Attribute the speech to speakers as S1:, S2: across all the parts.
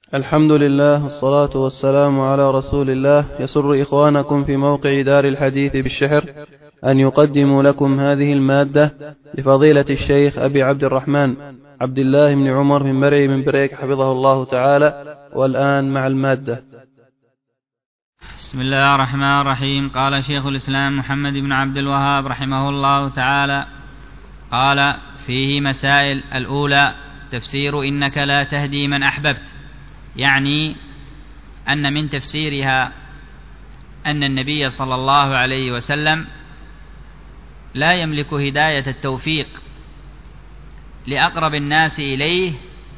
S1: الحمد لله والصلاة والسلام على رسول الله. يسر إخوانكم في موقع دار الحديث بالشحر أن يقدموا لكم هذه المادة لفضيلة الشيخ أبي عبد الرحمن عبد الله بن عمر بن مرعي بن بريك حفظه الله تعالى. والآن مع المادة.
S2: بسم الله الرحمن الرحيم. قال شيخ الإسلام محمد بن عبد الوهاب رحمه الله تعالى قال فيه مسائل. الأولى تفسير إنك لا تهدي من أحببت، يعني أن من تفسيرها أن النبي صلى الله عليه وسلم لا يملك هداية التوفيق لأقرب الناس إليه،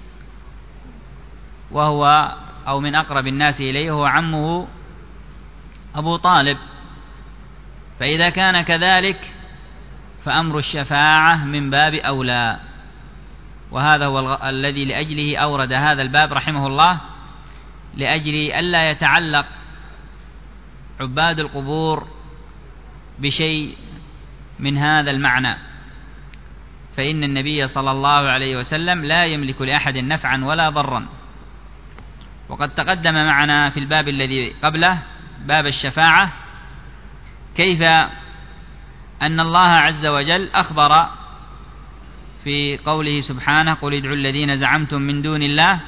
S2: وهو أو من أقرب الناس إليه هو عمه أبو طالب. فإذا كان كذلك فأمر الشفاعة من باب أولى، وهذا هو الذي لأجله أورد هذا الباب رحمه الله، لأجل ألا يتعلق عباد القبور بشيء من هذا المعنى، فإن النبي صلى الله عليه وسلم لا يملك لأحد نفعا ولا ضرا. وقد تقدم معنا في الباب الذي قبله باب الشفاعة كيف أن الله عز وجل أخبر في قوله سبحانه قل ادعوا الذين زعمتم من دون الله،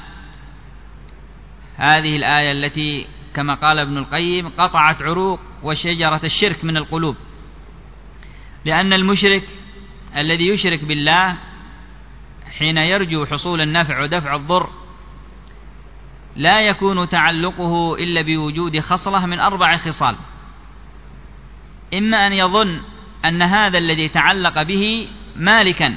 S2: هذه الآية التي كما قال ابن القيم قطعت عروق وشجرة الشرك من القلوب، لأن المشرك الذي يشرك بالله حين يرجو حصول النفع ودفع الضر لا يكون تعلقه إلا بوجود خصلة من 4 خصال: إما أن يظن أن هذا الذي تعلق به مالكا،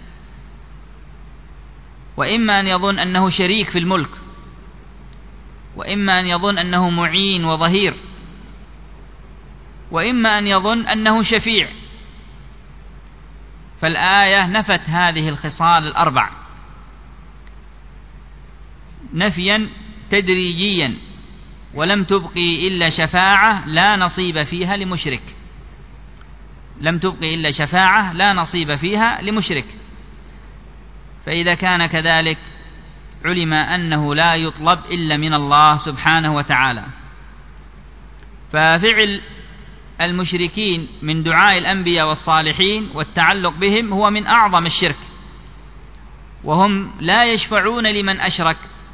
S2: وإما أن يظن أنه شريك في الملك، وإما أن يظن أنه معين وظهير، وإما أن يظن أنه شفيع. فالآية نفت هذه الخصال ال4 نفيا تدريجيا، ولم تبقي إلا شفاعة لا نصيب فيها لمشرك، لم تبقي إلا شفاعة لا نصيب فيها لمشرك. فإذا كان كذلك علم أنه لا يطلب إلا من الله سبحانه وتعالى. ففعل المشركين من دعاء الأنبياء والصالحين والتعلق بهم هو من أعظم الشرك، وهم لا يشفعون لمن أشرك.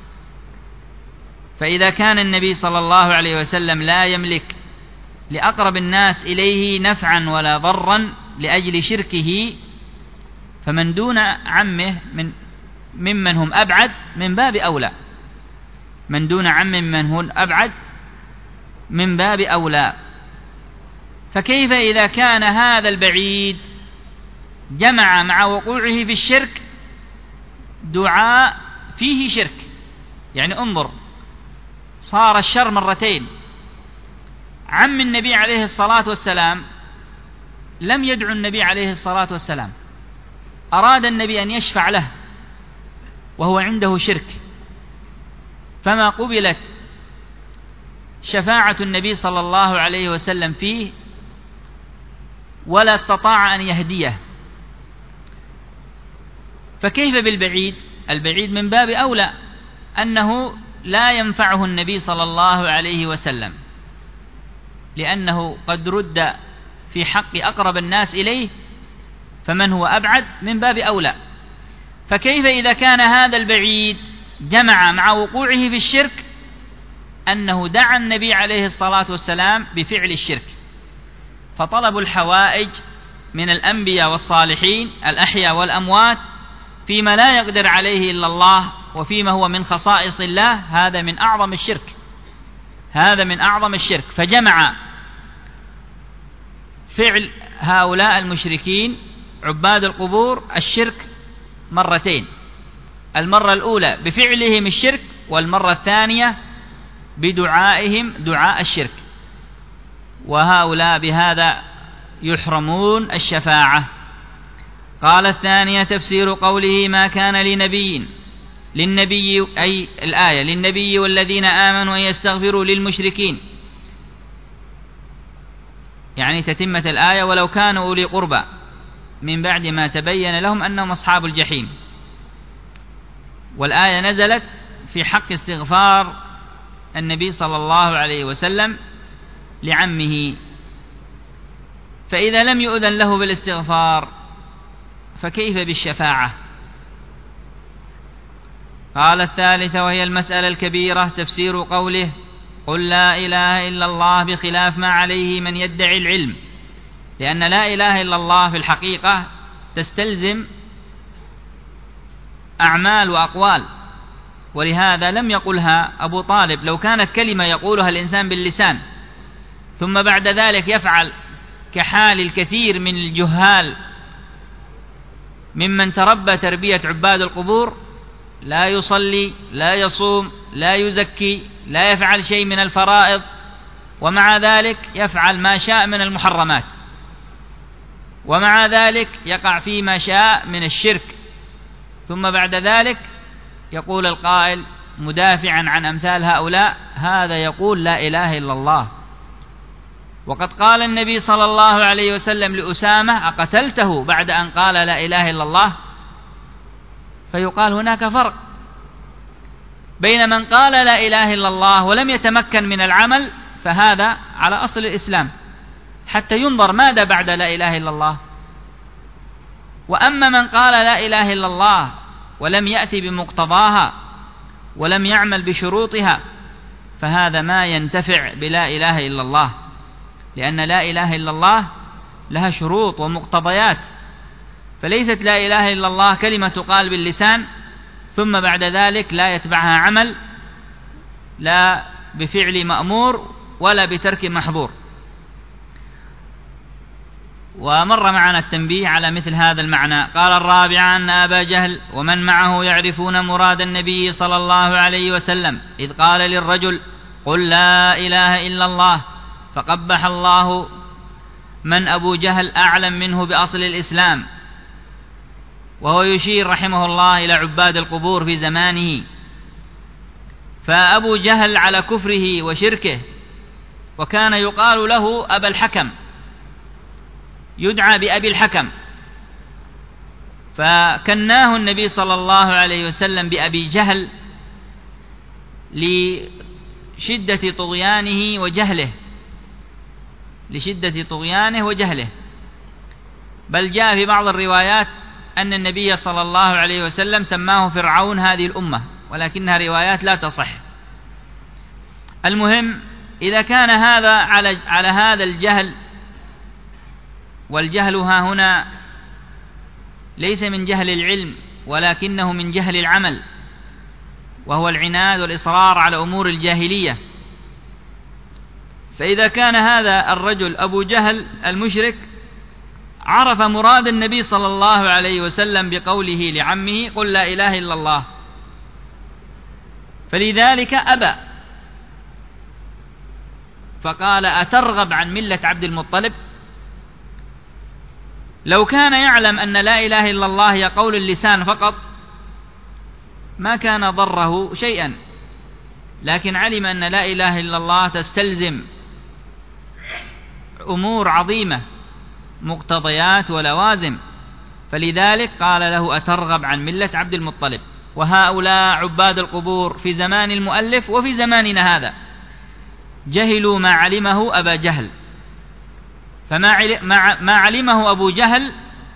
S2: فإذا كان النبي صلى الله عليه وسلم لا يملك لأقرب الناس إليه نفعا ولا ضرا لأجل شركه، فمن دون عمه ممن هم أبعد من باب أولى، من دون عمه من هم أبعد من باب أولى. فكيف إذا كان هذا البعيد جمع مع وقوعه في الشرك دعاء فيه شرك؟ يعني انظر، صار الشر مرتين. عم النبي عليه الصلاة والسلام لم يدعو النبي عليه الصلاة والسلام، أراد النبي أن يشفع له وهو عنده شرك، فما قبلت شفاعة النبي صلى الله عليه وسلم فيه ولا استطاع أن يهديه. فكيف بالبعيد؟ البعيد من باب أولى أنه لا ينفعه النبي صلى الله عليه وسلم، لأنه قد رد في حق أقرب الناس إليه، فمن هو أبعد من باب أولى. فكيف إذا كان هذا البعيد جمع مع وقوعه في الشرك أنه دعا النبي عليه الصلاة والسلام بفعل الشرك؟ فطلب الحوائج من الأنبياء والصالحين الأحياء والأموات فيما لا يقدر عليه إلا الله وفيما هو من خصائص الله، هذا من أعظم الشرك، هذا من أعظم الشرك. فجمع فعل هؤلاء المشركين عباد القبور الشرك مرتين: المرة الأولى بفعلهم الشرك، والمرة الثانية بدعائهم دعاء الشرك، وهؤلاء بهذا يحرمون الشفاعة. قال الثانية تفسير قوله ما كان للنبي أي الآية للنبي والذين آمنوا أن يستغفروا للمشركين، يعني تتمة الآية ولو كانوا أولي قربى من بعد ما تبين لهم أنهم أصحاب الجحيم. والآية نزلت في حق استغفار النبي صلى الله عليه وسلم لعمه، فإذا لم يؤذن له بالاستغفار فكيف بالشفاعة؟ قال الثالثة وهي المسألة الكبيرة تفسير قوله قل لا إله إلا الله بخلاف ما عليه من يدعي العلم، لأن لا إله إلا الله في الحقيقة تستلزم أعمال وأقوال، ولهذا لم يقلها أبو طالب. لو كانت كلمة يقولها الإنسان باللسان ثم بعد ذلك يفعل كحال الكثير من الجهال ممن تربى تربية عباد القبور، لا يصلي لا يصوم لا يزكي لا يفعل شيء من الفرائض، ومع ذلك يفعل ما شاء من المحرمات، ومع ذلك يقع فيما شاء من الشرك، ثم بعد ذلك يقول القائل مدافعا عن أمثال هؤلاء هذا يقول لا إله إلا الله. وقد قال النبي صلى الله عليه وسلم لأسامة أقتلته بعد أن قال لا إله إلا الله؟ فيقال هناك فرق بين من قال لا إله إلا الله ولم يتمكن من العمل، فهذا على أصل الإسلام حتى ينظر ماذا بعد لا إله إلا الله، وأما من قال لا إله إلا الله ولم يأتي بمقتضاها ولم يعمل بشروطها فهذا ما ينتفع بلا إله إلا الله، لأن لا إله إلا الله لها شروط ومقتضيات، فليست لا إله إلا الله كلمة تقال باللسان ثم بعد ذلك لا يتبعها عمل، لا بفعل مأمور ولا بترك محظور. ومر معنا التنبيه على مثل هذا المعنى. قال الرابع أن أبا جهل ومن معه يعرفون مراد النبي صلى الله عليه وسلم إذ قال للرجل قل لا إله إلا الله، فقبح الله من أبو جهل أعلم منه بأصل الإسلام، وهو يشير رحمه الله إلى عباد القبور في زمانه، فأبو جهل على كفره وشركه، وكان يقال له أبا الحكم، يدعى بأبي الحكم، فكناه النبي صلى الله عليه وسلم بأبي جهل لشدة طغيانه وجهله، بل جاء في بعض الروايات أن النبي صلى الله عليه وسلم سماه فرعون هذه الأمة، ولكنها روايات لا تصح. المهم إذا كان هذا على هذا الجهل، والجهل ها هنا ليس من جهل العلم ولكنه من جهل العمل، وهو العناد والإصرار على أمور الجاهلية، فإذا كان هذا الرجل أبو جهل المشرك عرف مراد النبي صلى الله عليه وسلم بقوله لعمه قل لا إله إلا الله، فلذلك أبى فقال أترغب عن ملة عبد المطلب؟ لو كان يعلم أن لا إله إلا الله هي قول اللسان فقط ما كان ضره شيئا، لكن علم أن لا إله إلا الله تستلزم أمور عظيمة مقتضيات ولوازم، فلذلك قال له أترغب عن ملة عبد المطلب. وهؤلاء عباد القبور في زمان المؤلف وفي زماننا هذا جهلوا ما علمه أبا جهل، فما علمه أبو جهل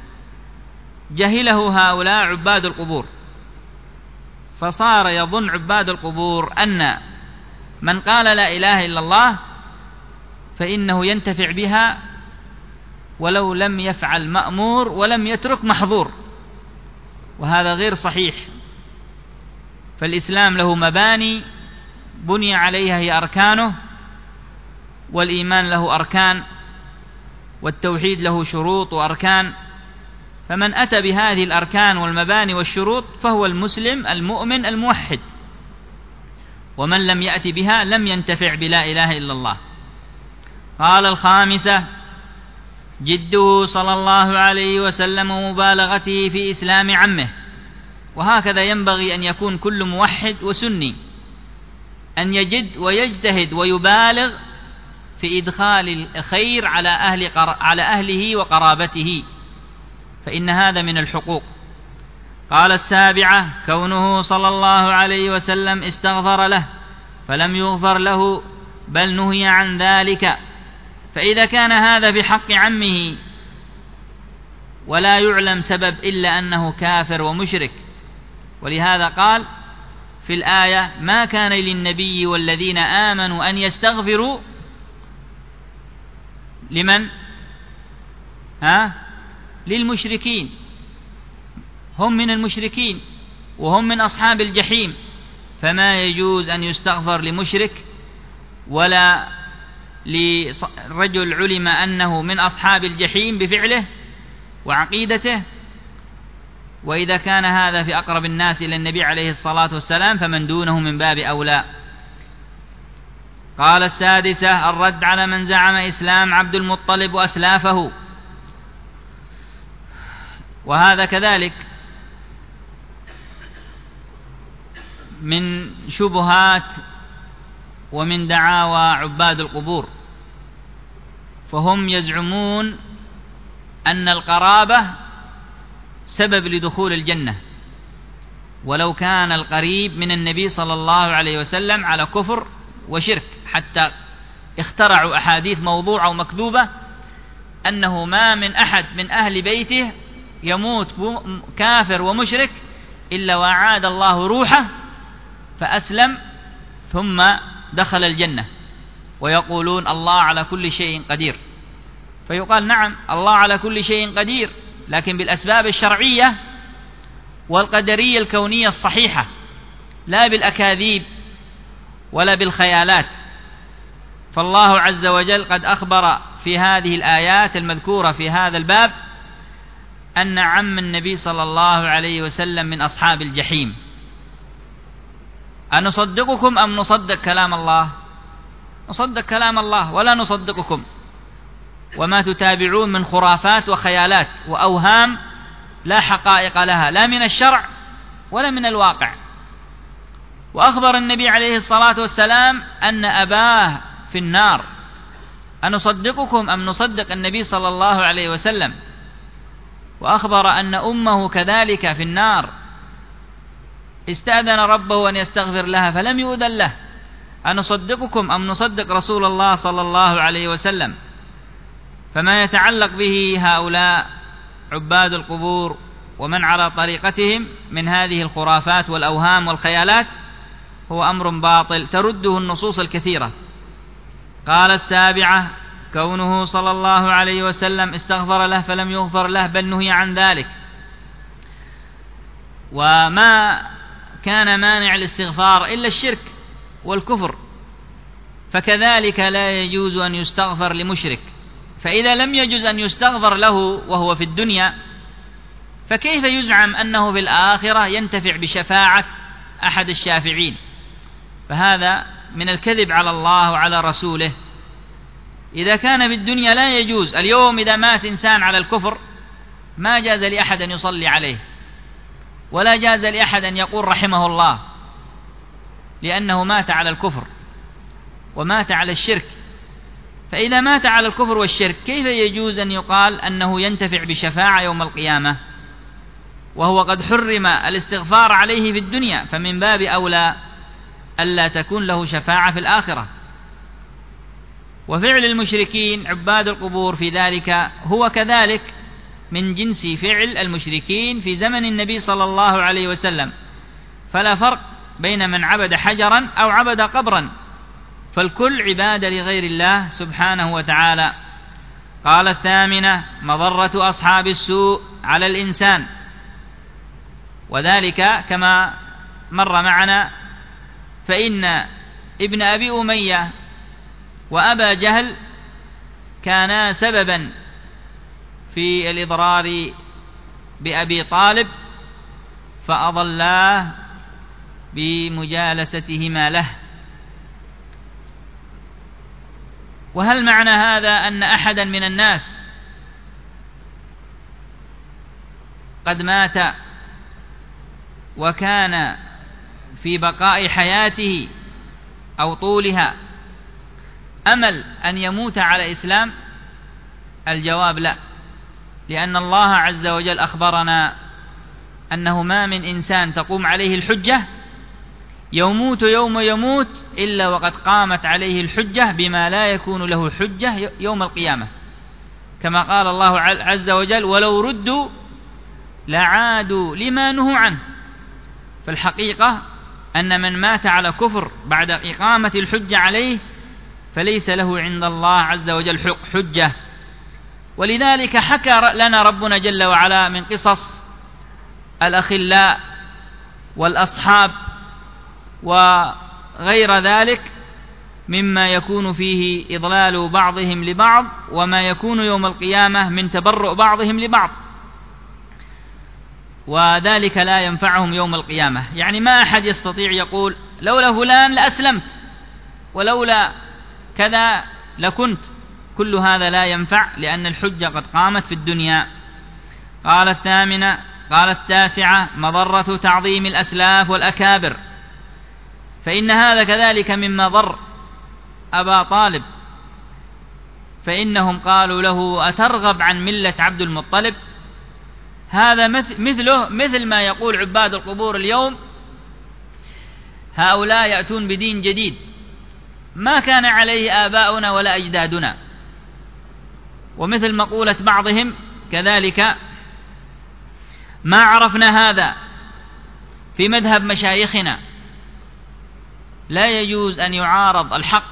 S2: جهله هؤلاء عباد القبور، فصار يظن عباد القبور أن من قال لا إله إلا الله فإنه ينتفع بها ولو لم يفعل مأمور ولم يترك محظور، وهذا غير صحيح. فالإسلام له مباني بني عليها هي أركانه، والإيمان له أركان، والتوحيد له شروط وأركان، فمن أتى بهذه الأركان والمباني والشروط فهو المسلم المؤمن الموحد، ومن لم يأتي بها لم ينتفع بلا إله إلا الله. قال الخامسة جده صلى الله عليه وسلم ومبالغته في إسلام عمه، وهكذا ينبغي أن يكون كل موحد وسني، أن يجد ويجتهد ويبالغ في إدخال الخير على أهله وقرابته، فإن هذا من الحقوق. قال السابعة: كونه صلى الله عليه وسلم استغفر له فلم يغفر له بل نهي عن ذلك. فإذا كان هذا بحق عمه ولا يعلم سبب إلا أنه كافر ومشرك، ولهذا قال في الآية: ما كان للنبي والذين آمنوا أن يستغفروا لمن؟ للمشركين. هم من المشركين وهم من أصحاب الجحيم، فما يجوز أن يستغفر لمشرك ولا لرجل علم أنه من أصحاب الجحيم بفعله وعقيدته. وإذا كان هذا في أقرب الناس إلى النبي عليه الصلاة والسلام فمن دونه من باب أولى. قال السادسة: الرد على من زعم إسلام عبد المطلب وأسلافه. وهذا كذلك من شبهات ومن دعاوى عباد القبور، فهم يزعمون أن القرابة سبب لدخول الجنة، ولو كان القريب من النبي صلى الله عليه وسلم على كفر وشرك، حتى اخترعوا أحاديث موضوعة ومكذوبة أنه ما من أحد من أهل بيته يموت كافر ومشرك إلا وأعاد الله روحه فأسلم ثم دخل الجنة، ويقولون الله على كل شيء قدير. فيقال نعم، الله على كل شيء قدير، لكن بالأسباب الشرعية والقدرية الكونية الصحيحة، لا بالأكاذيب ولا بالخيالات. فالله عز وجل قد أخبر في هذه الآيات المذكورة في هذا الباب أن عم النبي صلى الله عليه وسلم من أصحاب الجحيم. أنصدقكم أم نصدق كلام الله؟ نصدق كلام الله ولا نصدقكم وما تتابعون من خرافات وخيالات وأوهام لا حقائق لها، لا من الشرع ولا من الواقع. وأخبر النبي عليه الصلاة والسلام أن أباه في النار. أنصدقكم أم نصدق النبي صلى الله عليه وسلم؟ وأخبر أن أمه كذلك في النار، استأذن ربه أن يستغفر لها فلم يؤذن له. أنصدقكم أم نصدق رسول الله صلى الله عليه وسلم؟ فما يتعلق به هؤلاء عباد القبور ومن على طريقتهم من هذه الخرافات والأوهام والخيالات هو أمر باطل ترده النصوص الكثيرة. قال السابعة: كونه صلى الله عليه وسلم استغفر له فلم يغفر له بل نهي عن ذلك. وما كان مانع الاستغفار إلا الشرك والكفر، فكذلك لا يجوز أن يستغفر لمشرك. فإذا لم يجوز أن يستغفر له وهو في الدنيا، فكيف يزعم أنه في الآخرة ينتفع بشفاعة أحد الشافعين؟ فهذا من الكذب على الله وعلى رسوله. إذا كان في الدنيا لا يجوز، اليوم إذا مات إنسان على الكفر ما جاز لأحد أن يصلي عليه ولا جاز لأحد أن يقول رحمه الله، لأنه مات على الكفر ومات على الشرك. فإذا مات على الكفر والشرك كيف يجوز أن يقال أنه ينتفع بشفاعة يوم القيامة وهو قد حرم الاستغفار عليه في الدنيا؟ فمن باب أولى ألا تكون له شفاعة في الآخرة. وفعل المشركين عباد القبور في ذلك هو كذلك من جنس فعل المشركين في زمن النبي صلى الله عليه وسلم، فلا فرق بين من عبد حجرا أو عبد قبرا، فالكل عبادة لغير الله سبحانه وتعالى. قال الثامنة: مضرة أصحاب السوء على الإنسان. وذلك كما مر معنا، فإن ابن أبي أمية وأبا جهل كانا سببا في الإضرار بأبي طالب فأضلاه بمجالستهما له. وهل معنى هذا أن أحدا من الناس قد مات وكان في بقاء حياته أو طولها أمل أن يموت على إسلام؟ الجواب لا، لأن الله عز وجل أخبرنا أنه ما من إنسان تقوم عليه الحجة يموت يوم يموت إلا وقد قامت عليه الحجة بما لا يكون له حجة يوم القيامة، كما قال الله عز وجل: ولو ردوا لعادوا لما نهوا عنه. فالحقيقة أن من مات على كفر بعد إقامة الحجة عليه فليس له عند الله عز وجل حجة. ولذلك حكى لنا ربنا جل وعلا من قصص الأخلاء والأصحاب وغير ذلك مما يكون فيه إضلال بعضهم لبعض، وما يكون يوم القيامة من تبرؤ بعضهم لبعض، وذلك لا ينفعهم يوم القيامة. يعني ما أحد يستطيع يقول لولا فلان لأسلمت، ولولا كذا لكنت، كل هذا لا ينفع، لأن الحجة قد قامت في الدنيا. قال الثامنة، قال التاسعة: مضرة تعظيم الأسلاف والأكابر، فإن هذا كذلك مما ضر أبا طالب، فإنهم قالوا له: أترغب عن ملة عبد المطلب؟ هذا مثل ما يقول عباد القبور اليوم: هؤلاء يأتون بدين جديد ما كان عليه آباؤنا ولا أجدادنا. ومثل مقولة بعضهم كذلك: ما عرفنا هذا في مذهب مشايخنا. لا يجوز أن يعارض الحق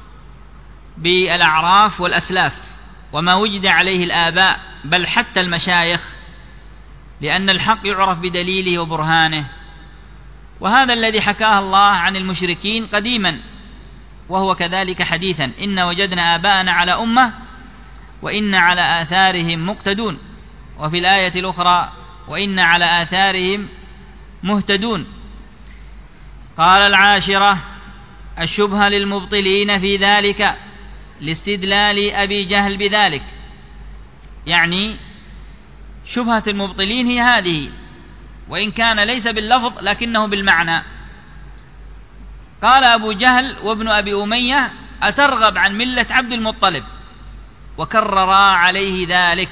S2: بالأعراف والأسلاف وما وجد عليه الآباء، بل حتى المشايخ، لأن الحق يعرف بدليله وبرهانه. وهذا الذي حكاه الله عن المشركين قديما، وهو كذلك حديثا: إن وجدنا آباءنا على أمة وإن على آثارهم مقتدون. وفي الآية الأخرى: وإن على آثارهم مهتدون. قال العاشرة: الشبهة للمبطلين في ذلك لاستدلال أبي جهل بذلك. يعني شبهة المبطلين هي هذه، وإن كان ليس باللفظ لكنه بالمعنى. قال أبو جهل وابن أبي أمية: أترغب عن ملة عبد المطلب؟ وكررا عليه ذلك،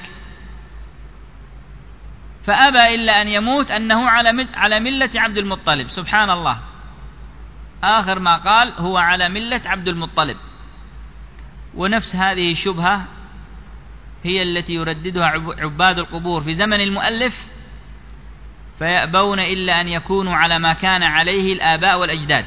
S2: فأبى إلا أن يموت أنه على ملة عبد المطلب. سبحان الله، آخر ما قال هو على ملة عبد المطلب. ونفس هذه الشبهة هي التي يرددها عباد القبور في زمن المؤلف، فيأبون إلا أن يكونوا على ما كان عليه الآباء والأجداد،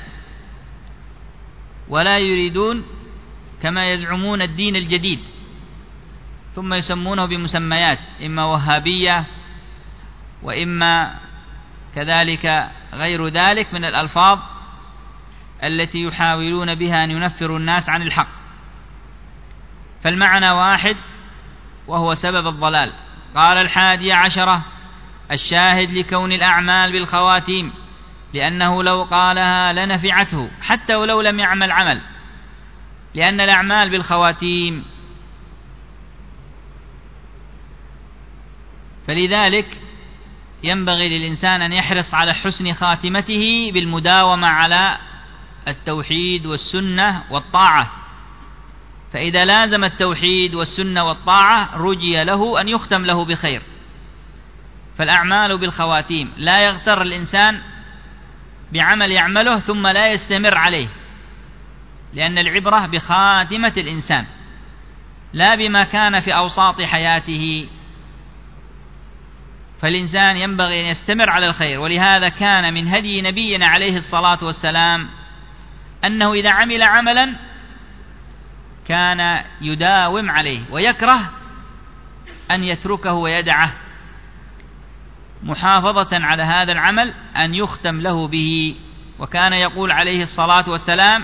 S2: ولا يريدون كما يزعمون الدين الجديد، ثم يسمونه بمسميات إما وهابية وإما كذلك غير ذلك من الألفاظ التي يحاولون بها أن ينفروا الناس عن الحق. فالمعنى واحد، وهو سبب الضلال. قال الحادية عشرة: الشاهد لكون الأعمال بالخواتيم، لأنه لو قالها لنفعته حتى ولو لم يعمل عمل، لأن الأعمال بالخواتيم. فلذلك ينبغي للإنسان أن يحرص على حسن خاتمته بالمداومة على التوحيد والسنة والطاعة، فإذا لازم التوحيد والسنة والطاعة رجي له أن يختم له بخير. فالأعمال بالخواتيم، لا يغتر الإنسان بعمل يعمله ثم لا يستمر عليه، لأن العبرة بخاتمة الإنسان لا بما كان في أوساط حياته. فالإنسان ينبغي أن يستمر على الخير. ولهذا كان من هدي نبينا عليه الصلاة والسلام أنه إذا عمل عملا كان يداوم عليه، ويكره أن يتركه ويدعه، محافظة على هذا العمل أن يختم له به. وكان يقول عليه الصلاة والسلام: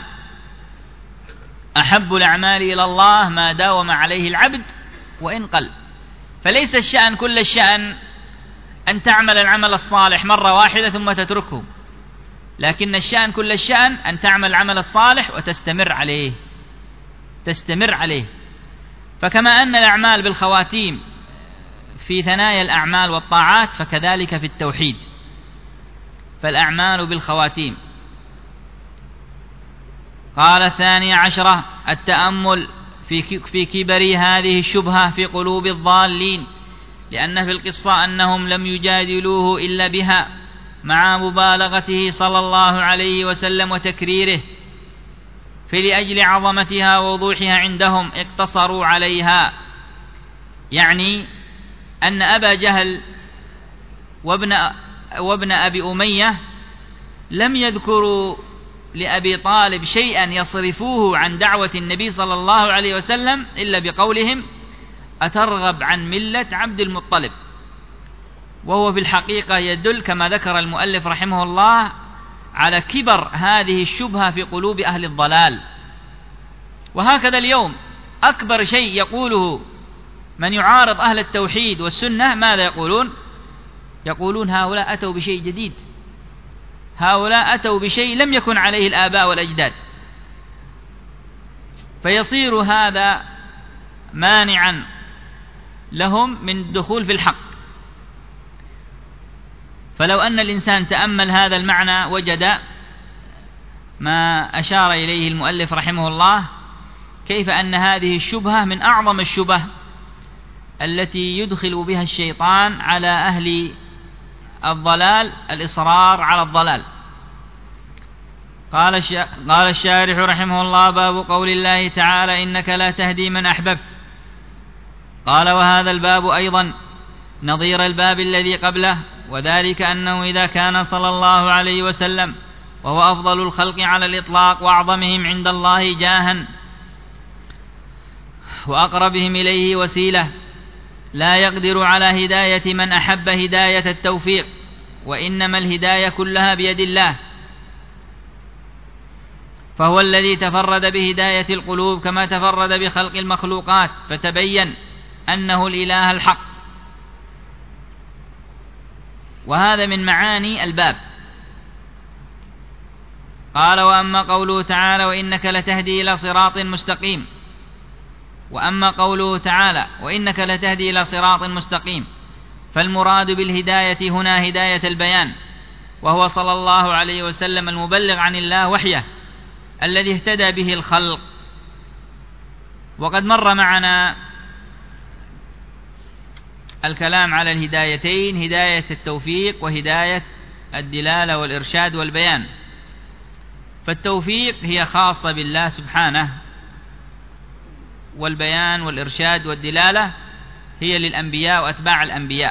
S2: أحب الأعمال إلى الله ما داوم عليه العبد وإن قل. فليس الشأن كل الشأن أن تعمل العمل الصالح مرة واحدة ثم تتركه، لكن الشأن كل الشأن أن تعمل العمل الصالح وتستمر عليه، تستمر عليه. فكما أن الأعمال بالخواتيم في ثنايا الأعمال والطاعات، فكذلك في التوحيد، فالأعمال بالخواتيم. قال الثانية عشرة: التأمل في كبر هذه الشبهة في قلوب الضالين، لأن في القصة أنهم لم يجادلوه إلا بها مع مبالغته صلى الله عليه وسلم وتكريره، فلأجل عظمتها ووضوحها عندهم اقتصروا عليها. يعني أن أبا جهل وابن أبي أمية لم يذكروا لأبي طالب شيئا يصرفوه عن دعوة النبي صلى الله عليه وسلم إلا بقولهم: أترغب عن ملة عبد المطلب؟ وهو في الحقيقة يدل كما ذكر المؤلف رحمه الله على كبر هذه الشبهة في قلوب أهل الضلال. وهكذا اليوم أكبر شيء يقوله من يعارض أهل التوحيد والسنة ماذا يقولون؟ يقولون هؤلاء أتوا بشيء جديد، هؤلاء أتوا بشيء لم يكن عليه الآباء والأجداد، فيصير هذا مانعا لهم من الدخول في الحق. فلو أن الإنسان تأمل هذا المعنى وجد ما أشار إليه المؤلف رحمه الله، كيف أن هذه الشبهة من أعظم الشبه التي يدخل بها الشيطان على أهل الضلال، الإصرار على الضلال. قال الشارح رحمه الله: باب قول الله تعالى: إنك لا تهدي من أحببت. قال: وهذا الباب أيضا نظير الباب الذي قبله، وذلك أنه إذا كان صلى الله عليه وسلم وهو أفضل الخلق على الإطلاق وأعظمهم عند الله جاها وأقربهم إليه وسيلة، لا يقدر على هداية من أحب هداية التوفيق، وإنما الهداية كلها بيد الله، فهو الذي تفرد بهداية القلوب كما تفرد بخلق المخلوقات، فتبين أنه الإله الحق. وهذا من معاني الباب. قال: وأما قوله تعالى: وإنك لتهدي إلى صراط مستقيم. وأما قوله تعالى: وإنك لتهدي إلى صراط مستقيم، فالمراد بالهداية هنا هداية البيان، وهو صلى الله عليه وسلم المبلغ عن الله وحيه الذي اهتدى به الخلق. وقد مر معنا الكلام على الهدايتين: هداية التوفيق وهداية الدلالة والإرشاد والبيان. فالتوفيق هي خاصة بالله سبحانه، والبيان والإرشاد والدلالة هي للأنبياء وأتباع الأنبياء.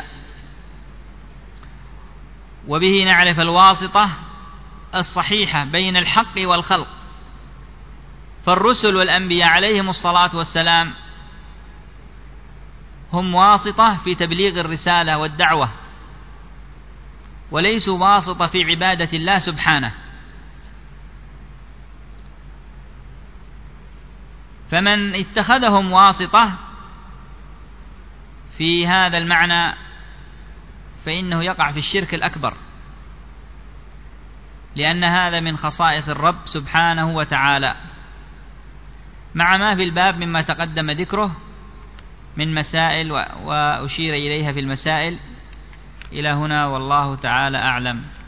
S2: وبه نعرف الواسطة الصحيحة بين الحق والخلق. فالرسل والأنبياء عليهم الصلاة والسلام هم واسطة في تبليغ الرسالة والدعوة، وليسوا واسطة في عبادة الله سبحانه. فمن اتخذهم واسطة في هذا المعنى فإنه يقع في الشرك الأكبر، لأن هذا من خصائص الرب سبحانه وتعالى، مع ما في الباب مما تقدم ذكره من مسائل وأشير إليها في المسائل. إلى هنا والله تعالى أعلم.